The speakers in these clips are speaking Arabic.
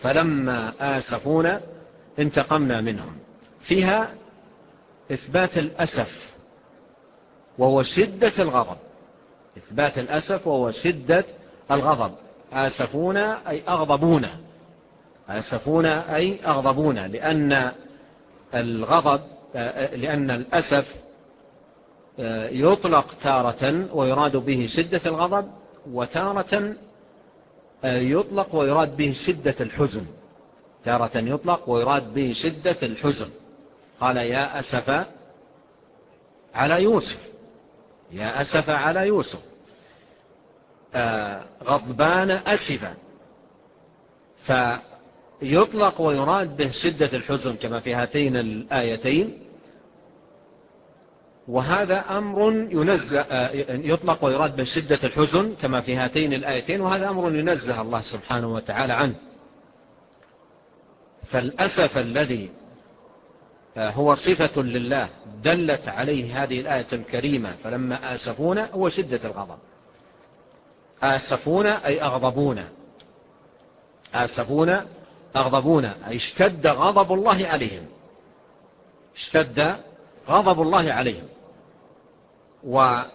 فلما آسفونا انتقمنا منهم، فيها إثبات الأسف وهو شدة الغضب، إثبات الأسف وهو شدة الغضب. آسفونا أي أغضبونا، آسفونا أي أغضبونا، لأن الغضب لأن الأسف يطلق تارة ويراد به شدة الغضب، وتارة يطلق ويراد به شدة الحزن، تارة يطلق ويراد به شدة الحزن. قال يا أسف على يوسف، يا أسف على يوسف، غضبان أسفا، فيطلق ويراد به شدة الحزن كما في هاتين الآيتين. وهذا أمر ينزه، يطلق ويراد به شدة الحزن كما في هاتين الآيتين، وهذا أمر ينزه الله سبحانه وتعالى عنه. فالأسف الذي هو صفة لله دلت عليه هذه الآية الكريمة فلما آسفونا هو شدة الغضب. آسفونا أي أغضبونا، آسفونا أغضبونا أي اشتد غضب الله عليهم، اشتد غضب الله عليهم. وهذا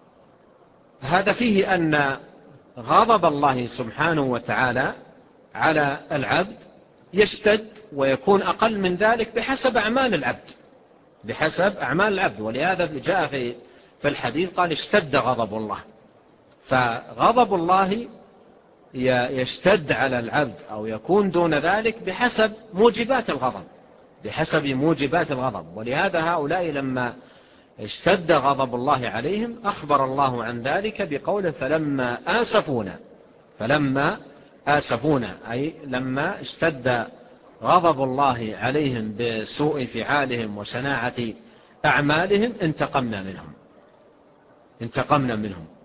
فيه أن غضب الله سبحانه وتعالى على العبد يشتد ويكون أقل من ذلك بحسب أعمال العبد، بحسب أعمال العبد. ولهذا جاء في الحديث قال اشتد غضب الله. فغضب الله يشتد على العبد أو يكون دون ذلك بحسب موجبات الغضب، بحسب موجبات الغضب. ولهذا هؤلاء لما اشتد غضب الله عليهم أخبر الله عن ذلك بقوله فلما آسفونا، فلما آسفونا أي لما اشتد غضب الله عليهم بسوء فعالهم وشناعة أعمالهم انتقمنا منهم، انتقمنا منهم.